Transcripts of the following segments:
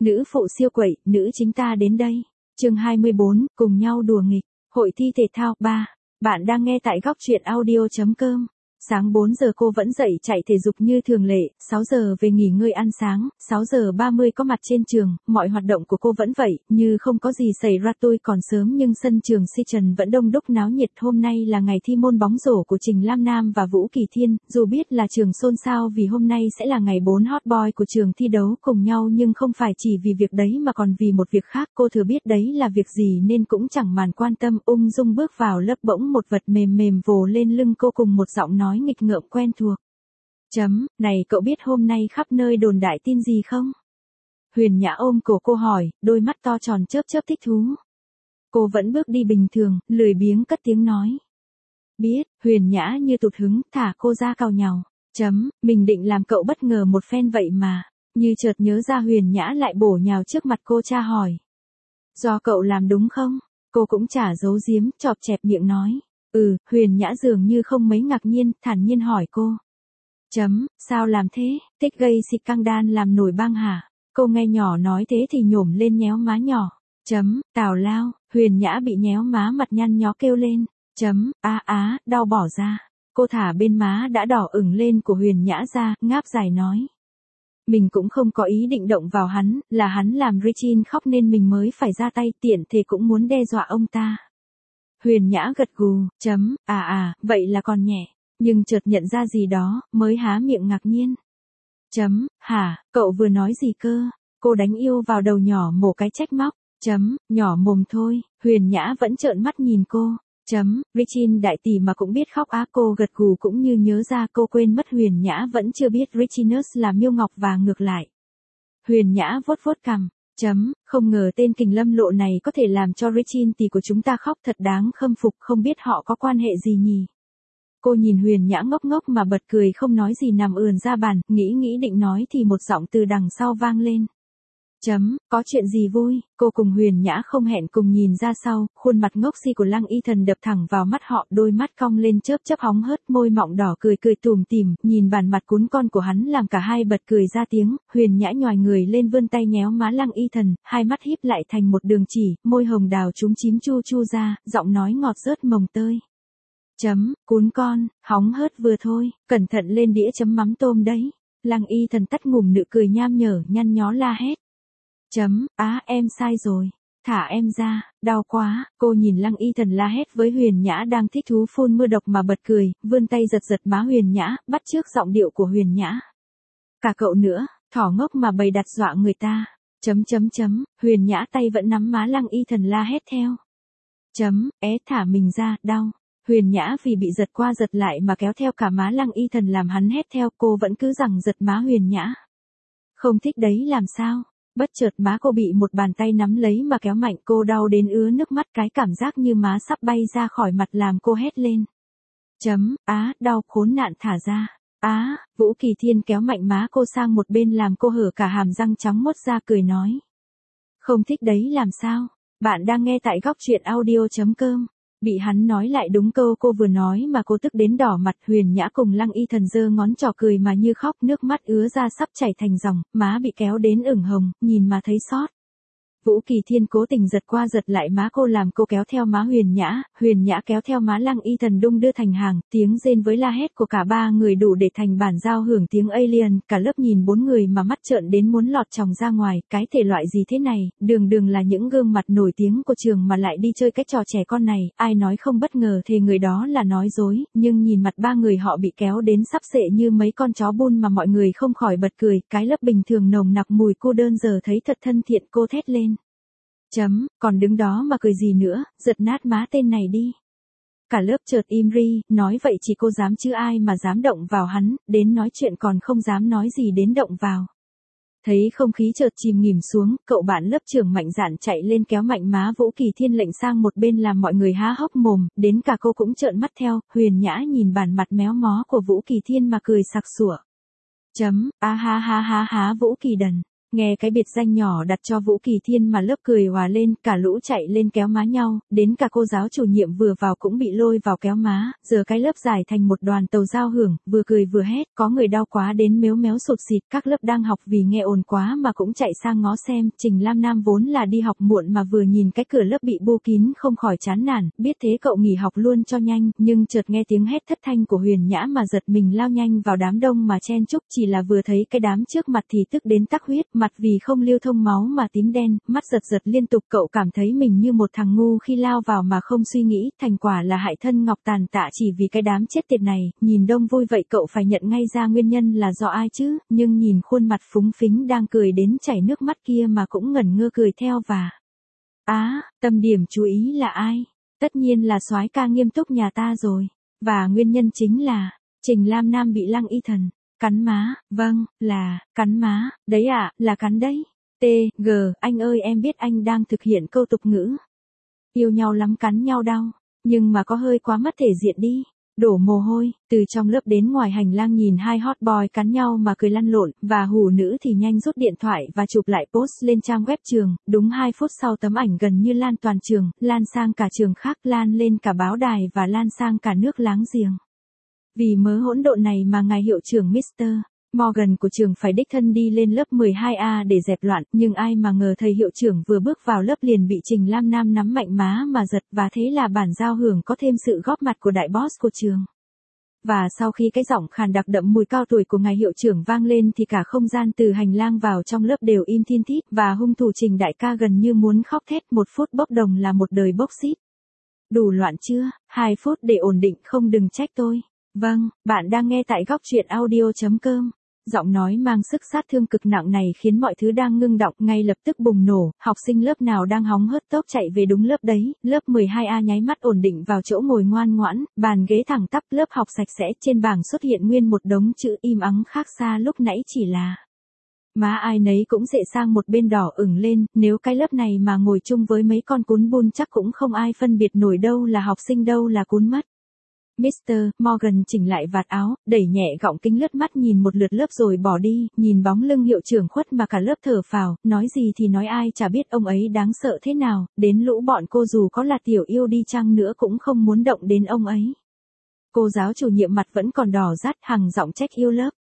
Nữ phụ siêu quậy, nữ chính ta đến đây. Chương 24, cùng nhau đùa nghịch. Hội thi thể thao 3. Bạn đang nghe tại góc truyện audio.com. Sáng 4 giờ cô vẫn dậy chạy thể dục như thường lệ, 6 giờ về nghỉ ngơi ăn sáng, 6 giờ 30 có mặt trên trường, mọi hoạt động của cô vẫn vậy, như không có gì xảy ra. Tôi còn sớm nhưng sân trường Si Trần vẫn đông đúc náo nhiệt. Hôm nay là ngày thi môn bóng rổ của Trình Lam Nam và Vũ Kỳ Thiên, dù biết là trường xôn xao vì hôm nay sẽ là ngày 4 hot boy của trường thi đấu cùng nhau nhưng không phải chỉ vì việc đấy mà còn vì một việc khác. Cô thừa biết đấy là việc gì nên cũng chẳng màn quan tâm, ung dung bước vào lớp. Bỗng một vật mềm mềm vồ lên lưng cô cùng một giọng nói nghịch ngợm quen thuộc. Này cậu biết hôm nay khắp nơi đồn đại tin gì không? Huyền Nhã ôm cổ cô hỏi, đôi mắt to tròn chớp chớp thích thú. Cô vẫn bước đi bình thường, lười biếng cất tiếng nói. Biết. Huyền Nhã như tụt hứng, thả cô ra cào nhàu. Mình định làm cậu bất ngờ một phen vậy mà. Như chợt nhớ ra Huyền Nhã lại bổ nhào trước mặt cô tra hỏi. Do cậu làm đúng không? Cô cũng chả giấu giếm, chọp chẹp miệng nói. Huyền Nhã dường như không mấy ngạc nhiên, thản nhiên hỏi cô. Sao làm thế, thích gây xịt căng đan làm nổi bang hả? Cô nghe nhỏ nói thế thì nhổm lên nhéo má nhỏ. Tào lao. Huyền Nhã bị nhéo má, mặt nhăn nhó kêu lên. Đau bỏ ra. Cô thả bên má đã đỏ ửng lên của Huyền Nhã ra, ngáp dài nói. Mình cũng không có ý định động vào hắn, là hắn làm Regine khóc nên mình mới phải ra tay, tiện thể cũng muốn đe dọa ông ta. Huyền Nhã gật gù, vậy là còn nhẹ, nhưng chợt nhận ra gì đó, mới há miệng ngạc nhiên. Hả, cậu vừa nói gì cơ? Cô đánh yêu vào đầu nhỏ mổ cái trách móc. Nhỏ mồm thôi. Huyền Nhã vẫn trợn mắt nhìn cô. Regine đại tỷ mà cũng biết khóc á. Cô gật gù cũng như nhớ ra, cô quên mất Huyền Nhã vẫn chưa biết Reginus là Miêu Ngọc và ngược lại. Huyền Nhã vuốt vuốt cằm. Không ngờ tên Kình Lâm Lộ này có thể làm cho Regine tỷ của chúng ta khóc, thật đáng khâm phục, không biết họ có quan hệ gì nhỉ? Cô nhìn Huyền Nhã ngốc ngốc mà bật cười không nói gì, nằm ườn ra bàn, nghĩ định nói thì một giọng từ đằng sau vang lên. Có chuyện gì vui? Cô cùng Huyền Nhã không hẹn cùng nhìn ra sau, khuôn mặt ngốc si của Lăng Y Thần đập thẳng vào mắt họ, đôi mắt cong lên chớp chớp hóng hớt, môi mọng đỏ cười tủm tỉm, nhìn bản mặt cuốn con của hắn làm cả hai bật cười ra tiếng. Huyền Nhã nhoài người lên vươn tay nhéo má Lăng Y Thần, hai mắt híp lại thành một đường chỉ, môi hồng đào chúm chím chu ra, giọng nói ngọt rớt mồng tơi. Cuốn con, hóng hớt vừa thôi, cẩn thận lên đĩa chấm mắm tôm đấy. Lăng Y Thần tắt ngủm nụ cười nham nhở, nhăn nhó la hét. Em sai rồi. Thả em ra, đau quá. Cô nhìn Lăng Y Thần la hét với Huyền Nhã đang thích thú phun mưa độc mà bật cười, vươn tay giật má Huyền Nhã, bắt chước giọng điệu của Huyền Nhã. Cả cậu nữa, thỏ ngốc mà bày đặt dọa người ta. Huyền Nhã tay vẫn nắm má Lăng Y Thần la hét theo. Thả mình ra, đau. Huyền Nhã vì bị giật qua giật lại mà kéo theo cả má Lăng Y Thần làm hắn hét theo, cô vẫn cứ rằng giật má Huyền Nhã. Không thích đấy làm sao? Bất chợt má cô bị một bàn tay nắm lấy mà kéo mạnh, cô đau đến ứa nước mắt, cái cảm giác như má sắp bay ra khỏi mặt làm cô hét lên. Đau khốn nạn, thả ra. Vũ Kỳ Thiên kéo mạnh má cô sang một bên làm cô hở cả hàm răng trắng muốt ra, cười nói. Không thích đấy làm sao? Bạn đang nghe tại góc truyện audio.com. Bị hắn nói lại đúng câu cô vừa nói mà cô tức đến đỏ mặt. Huyền Nhã cùng Lăng Y Thần giơ ngón trỏ cười mà như khóc, nước mắt ứa ra sắp chảy thành dòng, má bị kéo đến ửng hồng, nhìn mà thấy xót. Vũ Kỳ Thiên cố tình giật qua giật lại má cô làm cô kéo theo má Huyền Nhã kéo theo má Lăng Y Thần đung đưa thành hàng, tiếng rên với la hét của cả ba người đủ để thành bản giao hưởng tiếng alien. Cả lớp nhìn bốn người mà mắt trợn đến muốn lọt tròng ra ngoài, cái thể loại gì thế này, đường là những gương mặt nổi tiếng của trường mà lại đi chơi cái trò trẻ con này, ai nói không bất ngờ thề người đó là nói dối, nhưng nhìn mặt ba người họ bị kéo đến sắp xệ như mấy con chó bun mà mọi người không khỏi bật cười. Cái lớp bình thường nồng nặc mùi cô đơn giờ thấy thật thân thiện, cô thét lên. Còn đứng đó mà cười gì nữa, giật nát má tên này đi. Cả lớp chợt im ri, nói vậy chỉ cô dám chứ ai mà dám động vào hắn, đến nói chuyện còn không dám nói gì đến động vào. Thấy không khí chợt chìm nghỉm xuống, cậu bạn lớp trưởng mạnh dạn chạy lên kéo mạnh má Vũ Kỳ Thiên lệnh sang một bên làm mọi người há hốc mồm, đến cả cô cũng trợn mắt theo. Huyền Nhã nhìn bản mặt méo mó của Vũ Kỳ Thiên mà cười sặc sủa. Ha Vũ Kỳ Đần. Nghe cái biệt danh nhỏ đặt cho Vũ Kỳ Thiên mà lớp cười hòa lên, cả lũ chạy lên kéo má nhau, đến cả cô giáo chủ nhiệm vừa vào cũng bị lôi vào kéo má, giờ cái lớp giải thành một đoàn tàu giao hưởng, vừa cười vừa hét, có người đau quá đến mếu méo sụt xịt, các lớp đang học vì nghe ồn quá mà cũng chạy sang ngó xem, Trình Lam Nam vốn là đi học muộn mà vừa nhìn cái cửa lớp bị bu kín không khỏi chán nản, biết thế cậu nghỉ học luôn cho nhanh, nhưng chợt nghe tiếng hét thất thanh của Huyền Nhã mà giật mình lao nhanh vào đám đông mà chen chúc, chỉ là vừa thấy cái đám trước mặt thì tức đến tắc huyết, mặt vì không lưu thông máu mà tím đen, mắt giật giật liên tục, cậu cảm thấy mình như một thằng ngu khi lao vào mà không suy nghĩ, thành quả là hại thân ngọc tàn tạ chỉ vì cái đám chết tiệt này, nhìn đông vui vậy cậu phải nhận ngay ra nguyên nhân là do ai chứ, nhưng nhìn khuôn mặt phúng phính đang cười đến chảy nước mắt kia mà cũng ngẩn ngơ cười theo và tâm điểm chú ý là ai? Tất nhiên là soái ca nghiêm túc nhà ta rồi, và nguyên nhân chính là Trình Lam Nam bị Lăng Y Thần cắn má, vâng, là cắn má, đấy ạ, là cắn đấy. T.G. Anh ơi em biết anh đang thực hiện câu tục ngữ. Yêu nhau lắm cắn nhau đau, nhưng mà có hơi quá mất thể diện đi. Đổ mồ hôi, từ trong lớp đến ngoài hành lang nhìn hai hot boy cắn nhau mà cười lăn lộn, và hủ nữ thì nhanh rút điện thoại và chụp lại post lên trang web trường, đúng 2 phút sau tấm ảnh gần như lan toàn trường, lan sang cả trường khác, lan lên cả báo đài và lan sang cả nước láng giềng. Vì mớ hỗn độn này mà ngài hiệu trưởng Mr. Morgan của trường phải đích thân đi lên lớp 12A để dẹp loạn, nhưng ai mà ngờ thầy hiệu trưởng vừa bước vào lớp liền bị Trình Lam Nam nắm mạnh má mà giật, và thế là bản giao hưởng có thêm sự góp mặt của đại boss của trường. Và sau khi cái giọng khàn đặc đậm mùi cao tuổi của ngài hiệu trưởng vang lên thì cả không gian từ hành lang vào trong lớp đều im thiên thít, và hung thủ Trình đại ca gần như muốn khóc thét, 1 phút bốc đồng là một đời bốc xít. Đủ loạn chưa? 2 phút để ổn định không đừng trách tôi. Vâng, bạn đang nghe tại góc truyện audio.com. Giọng nói mang sức sát thương cực nặng này khiến mọi thứ đang ngưng đọng ngay lập tức bùng nổ, học sinh lớp nào đang hóng hớt tốc chạy về đúng lớp đấy, lớp 12A nháy mắt ổn định vào chỗ ngồi ngoan ngoãn, bàn ghế thẳng tắp, lớp học sạch sẽ, trên bảng xuất hiện nguyên một đống chữ im ắng khác xa lúc nãy chỉ là má ai nấy cũng dệ sang một bên đỏ ửng lên, nếu cái lớp này mà ngồi chung với mấy con cún bun chắc cũng không ai phân biệt nổi đâu là học sinh đâu là cún mất. Mr. Morgan chỉnh lại vạt áo, đẩy nhẹ gọng kính lướt mắt nhìn một lượt lớp rồi bỏ đi, nhìn bóng lưng hiệu trưởng khuất mà cả lớp thở phào, nói gì thì nói ai chả biết ông ấy đáng sợ thế nào, đến lũ bọn cô dù có là tiểu yêu đi chăng nữa cũng không muốn động đến ông ấy. Cô giáo chủ nhiệm mặt vẫn còn đỏ rát, hằng giọng trách yêu lớp.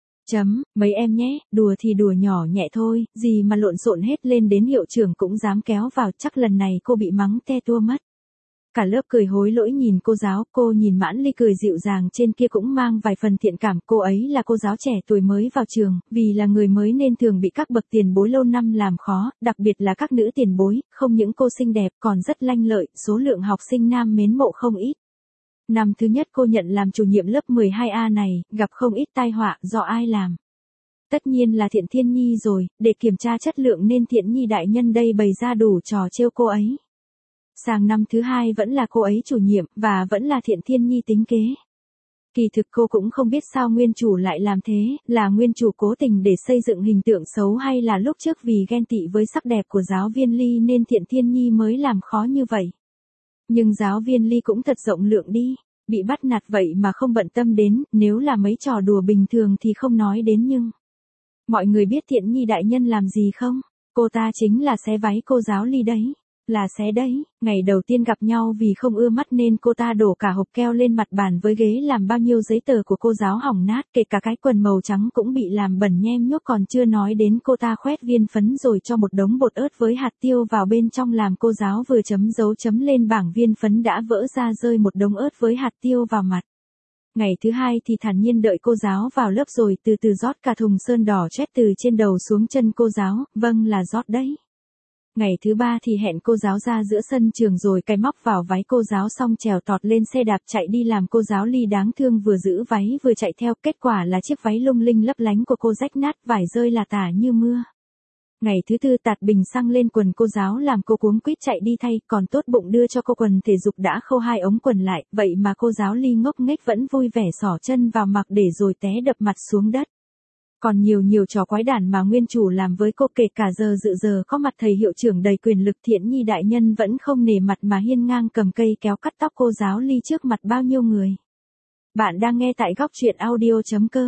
Mấy em nhé, đùa thì đùa nhỏ nhẹ thôi, gì mà lộn xộn hết lên đến hiệu trưởng cũng dám kéo vào, chắc lần này cô bị mắng te tua mất. Cả lớp cười hối lỗi nhìn cô giáo, cô nhìn Mãn Ly cười dịu dàng trên kia cũng mang vài phần thiện cảm, cô ấy là cô giáo trẻ tuổi mới vào trường, vì là người mới nên thường bị các bậc tiền bối lâu năm làm khó, đặc biệt là các nữ tiền bối, không những cô xinh đẹp còn rất lanh lợi, số lượng học sinh nam mến mộ không ít. Năm thứ nhất cô nhận làm chủ nhiệm lớp 12A này, gặp không ít tai họa, do ai làm? Tất nhiên là Thiện Thiên Nhi rồi, để kiểm tra chất lượng nên Thiện Nhi đại nhân đây bày ra đủ trò trêu cô ấy. Sang năm thứ hai vẫn là cô ấy chủ nhiệm, và vẫn là Thiện Thiên Nhi tính kế. Kỳ thực cô cũng không biết sao nguyên chủ lại làm thế, là nguyên chủ cố tình để xây dựng hình tượng xấu hay là lúc trước vì ghen tị với sắc đẹp của giáo viên Ly nên Thiện Thiên Nhi mới làm khó như vậy. Nhưng giáo viên Ly cũng thật rộng lượng đi, bị bắt nạt vậy mà không bận tâm đến, nếu là mấy trò đùa bình thường thì không nói đến nhưng. Mọi người biết Thiện Nhi đại nhân làm gì không? Cô ta chính là xé váy cô giáo Ly đấy. Là xé đấy, ngày đầu tiên gặp nhau vì không ưa mắt nên cô ta đổ cả hộp keo lên mặt bàn với ghế làm bao nhiêu giấy tờ của cô giáo hỏng nát, kể cả cái quần màu trắng cũng bị làm bẩn nhem nhuốc, còn chưa nói đến cô ta khoét viên phấn rồi cho một đống bột ớt với hạt tiêu vào bên trong làm cô giáo vừa chấm dấu chấm lên bảng viên phấn đã vỡ ra rơi một đống ớt với hạt tiêu vào mặt. Ngày thứ hai thì thản nhiên đợi cô giáo vào lớp rồi từ từ rót cả thùng sơn đỏ chét từ trên đầu xuống chân cô giáo, vâng là rót đấy. Ngày thứ ba thì hẹn cô giáo ra giữa sân trường rồi cài móc vào váy cô giáo xong trèo tọt lên xe đạp chạy đi làm cô giáo Ly đáng thương vừa giữ váy vừa chạy theo, kết quả là chiếc váy lung linh lấp lánh của cô rách nát, vải rơi là tả như mưa. Ngày thứ tư tạt bình xăng lên quần cô giáo làm cô cuống quýt chạy đi thay, còn tốt bụng đưa cho cô quần thể dục đã khâu 2 ống quần lại, vậy mà cô giáo Ly ngốc nghếch vẫn vui vẻ xỏ chân vào mặc để rồi té đập mặt xuống đất. Còn nhiều trò quái đản mà nguyên chủ làm với cô, kể cả giờ có mặt thầy hiệu trưởng đầy quyền lực Thiện Nhi đại nhân vẫn không nể mặt mà hiên ngang cầm cây kéo cắt tóc cô giáo Ly trước mặt bao nhiêu người. Bạn đang nghe tại góc truyện audio.com.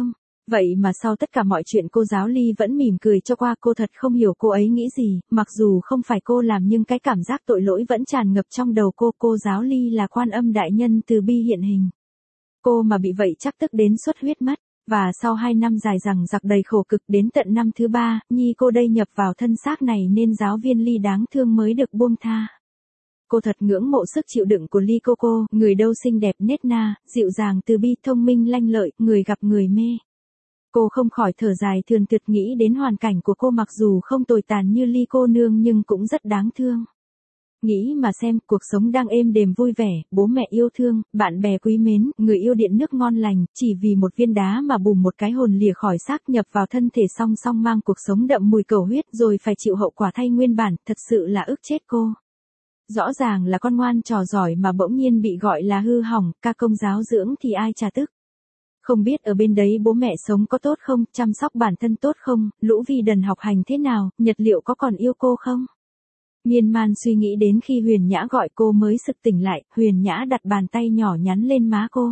Vậy mà sau tất cả mọi chuyện cô giáo Ly vẫn mỉm cười cho qua, cô thật không hiểu cô ấy nghĩ gì, mặc dù không phải cô làm nhưng cái cảm giác tội lỗi vẫn tràn ngập trong đầu cô giáo Ly là Quan Âm đại nhân từ bi hiện hình. Cô mà bị vậy chắc tức đến xuất huyết mất, và sau 2 năm dài dằng dặc đầy khổ cực đến tận năm thứ 3, Nhi cô đây nhập vào thân xác này nên giáo viên Ly đáng thương mới được buông tha. Cô thật ngưỡng mộ sức chịu đựng của Ly cô, người đâu xinh đẹp nết na, dịu dàng từ bi thông minh lanh lợi, người gặp người mê. Cô không khỏi thở dài thườn thượt nghĩ đến hoàn cảnh của cô mặc dù không tồi tàn như Ly cô nương nhưng cũng rất đáng thương. Nghĩ mà xem, cuộc sống đang êm đềm vui vẻ, bố mẹ yêu thương, bạn bè quý mến, người yêu điện nước ngon lành, chỉ vì một viên đá mà bùm một cái hồn lìa khỏi xác nhập vào thân thể song song mang cuộc sống đậm mùi cầu huyết rồi phải chịu hậu quả thay nguyên bản, thật sự là ức chết cô. Rõ ràng là con ngoan trò giỏi mà bỗng nhiên bị gọi là hư hỏng, ca công giáo dưỡng thì ai chả tức. Không biết ở bên đấy bố mẹ sống có tốt không, chăm sóc bản thân tốt không, Lũ Vi Đần học hành thế nào, Nhật Liệu có còn yêu cô không? Miên man suy nghĩ đến khi Huyền Nhã gọi cô mới sực tỉnh lại, Huyền Nhã đặt bàn tay nhỏ nhắn lên má cô.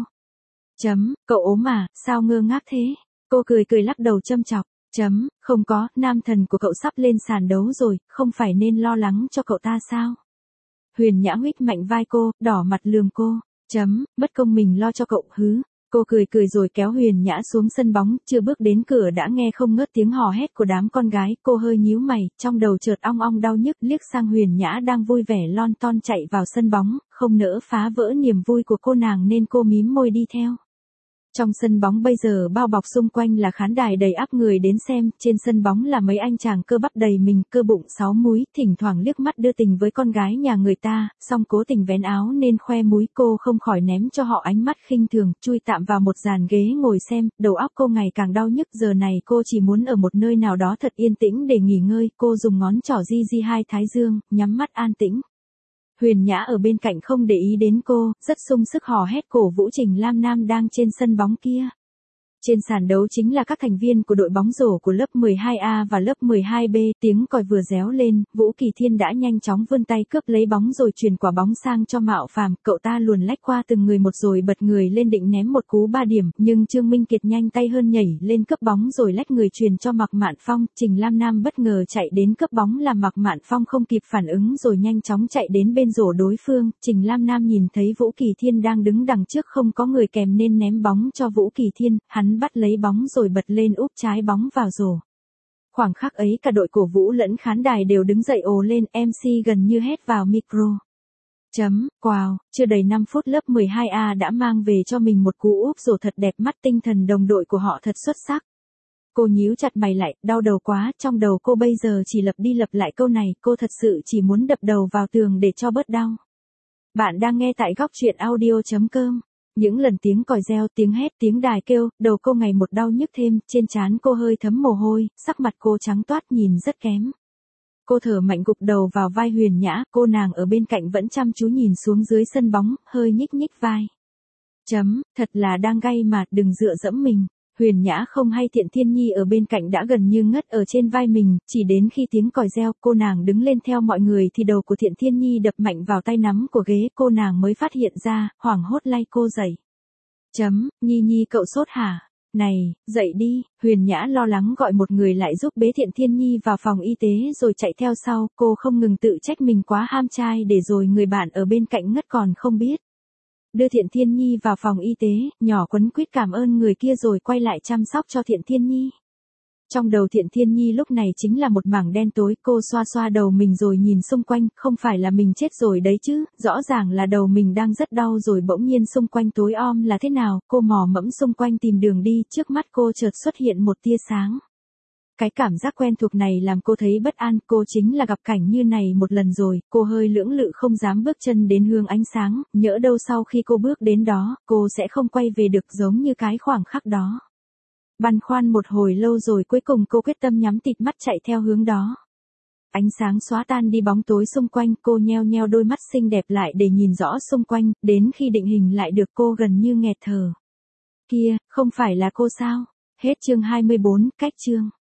Cậu ốm à, sao ngơ ngác thế? Cô cười lắc đầu châm chọc. Không có, nam thần của cậu sắp lên sàn đấu rồi, không phải nên lo lắng cho cậu ta sao? Huyền Nhã huých mạnh vai cô, đỏ mặt lườm cô. Bất công mình lo cho cậu hứ. Cô cười rồi kéo Huyền Nhã xuống sân bóng, chưa bước đến cửa đã nghe không ngớt tiếng hò hét của đám con gái, cô hơi nhíu mày, trong đầu chợt ong ong đau nhức, liếc sang Huyền Nhã đang vui vẻ lon ton chạy vào sân bóng, không nỡ phá vỡ niềm vui của cô nàng nên cô mím môi đi theo. Trong sân bóng bây giờ bao bọc xung quanh là khán đài đầy ắp người đến xem, trên sân bóng là mấy anh chàng cơ bắp đầy mình, cơ bụng 6 múi, thỉnh thoảng liếc mắt đưa tình với con gái nhà người ta, song cố tình vén áo nên khoe múi, cô không khỏi ném cho họ ánh mắt khinh thường, chui tạm vào một dàn ghế ngồi xem, đầu óc cô ngày càng đau nhức, giờ này cô chỉ muốn ở một nơi nào đó thật yên tĩnh để nghỉ ngơi, cô dùng ngón trỏ di hai thái dương, nhắm mắt an tĩnh. Huyền Nhã ở bên cạnh không để ý đến cô, rất sung sức hò hét cổ vũ Trình Lam Nam đang trên sân bóng kia. Trên sàn đấu chính là các thành viên của đội bóng rổ của lớp 12A và lớp 12B, tiếng còi vừa réo lên, Vũ Kỳ Thiên đã nhanh chóng vươn tay cướp lấy bóng rồi truyền quả bóng sang cho Mạo Phàm, cậu ta luồn lách qua từng người một rồi bật người lên định ném một cú 3 điểm, nhưng Trương Minh Kiệt nhanh tay hơn nhảy lên cướp bóng rồi lách người truyền cho Mạc Mạn Phong, Trình Lam Nam bất ngờ chạy đến cướp bóng làm Mạc Mạn Phong không kịp phản ứng rồi nhanh chóng chạy đến bên rổ đối phương, Trình Lam Nam nhìn thấy Vũ Kỳ Thiên đang đứng đằng trước không có người kèm nên ném bóng cho Vũ Kỳ Thiên, hắn bắt lấy bóng rồi bật lên úp trái bóng vào rổ. Khoảng khắc ấy cả đội cổ vũ lẫn khán đài đều đứng dậy ồ lên, MC gần như hét vào micro. Wow, chưa đầy 5 phút lớp 12A đã mang về cho mình một cú úp rổ thật đẹp mắt, tinh thần đồng đội của họ thật xuất sắc. Cô nhíu chặt mày lại, đau đầu quá, trong đầu cô bây giờ chỉ lặp đi lặp lại câu này, cô thật sự chỉ muốn đập đầu vào tường để cho bớt đau. Bạn đang nghe tại góc truyện audio.com. Những lần tiếng còi reo, tiếng hét, tiếng đài kêu, đầu cô ngày một đau nhức thêm, trên trán cô hơi thấm mồ hôi, sắc mặt cô trắng toát nhìn rất kém. Cô thở mạnh gục đầu vào vai Huyền Nhã, cô nàng ở bên cạnh vẫn chăm chú nhìn xuống dưới sân bóng, hơi nhích nhích vai. Thật là đang gay mà, đừng dựa dẫm mình. Huyền Nhã không hay Thiện Thiên Nhi ở bên cạnh đã gần như ngất ở trên vai mình, chỉ đến khi tiếng còi reo, cô nàng đứng lên theo mọi người thì đầu của Thiện Thiên Nhi đập mạnh vào tay nắm của ghế, cô nàng mới phát hiện ra, hoảng hốt lay cô dậy. Nhi cậu sốt hả? Này, dậy đi, Huyền Nhã lo lắng gọi một người lại giúp bế Thiện Thiên Nhi vào phòng y tế rồi chạy theo sau, cô không ngừng tự trách mình quá ham trai để rồi người bạn ở bên cạnh ngất còn không biết. Đưa Thiện Thiên Nhi vào phòng y tế, nhỏ quấn quýt cảm ơn người kia rồi quay lại chăm sóc cho Thiện Thiên Nhi. Trong đầu Thiện Thiên Nhi lúc này chính là một mảng đen tối, cô xoa xoa đầu mình rồi nhìn xung quanh, không phải là mình chết rồi đấy chứ, rõ ràng là đầu mình đang rất đau rồi bỗng nhiên xung quanh tối om là thế nào, cô mò mẫm xung quanh tìm đường đi, trước mắt cô chợt xuất hiện một tia sáng. Cái cảm giác quen thuộc này làm cô thấy bất an, cô chính là gặp cảnh như này một lần rồi, cô hơi lưỡng lự không dám bước chân đến hướng ánh sáng, nhỡ đâu sau khi cô bước đến đó, cô sẽ không quay về được giống như cái khoảng khắc đó. Băn khoăn một hồi lâu rồi cuối cùng cô quyết tâm nhắm tịt mắt chạy theo hướng đó. Ánh sáng xóa tan đi bóng tối xung quanh, cô nheo nheo đôi mắt xinh đẹp lại để nhìn rõ xung quanh, đến khi định hình lại được cô gần như nghẹt thở. Kia, không phải là cô sao? Hết chương 24, cách chương.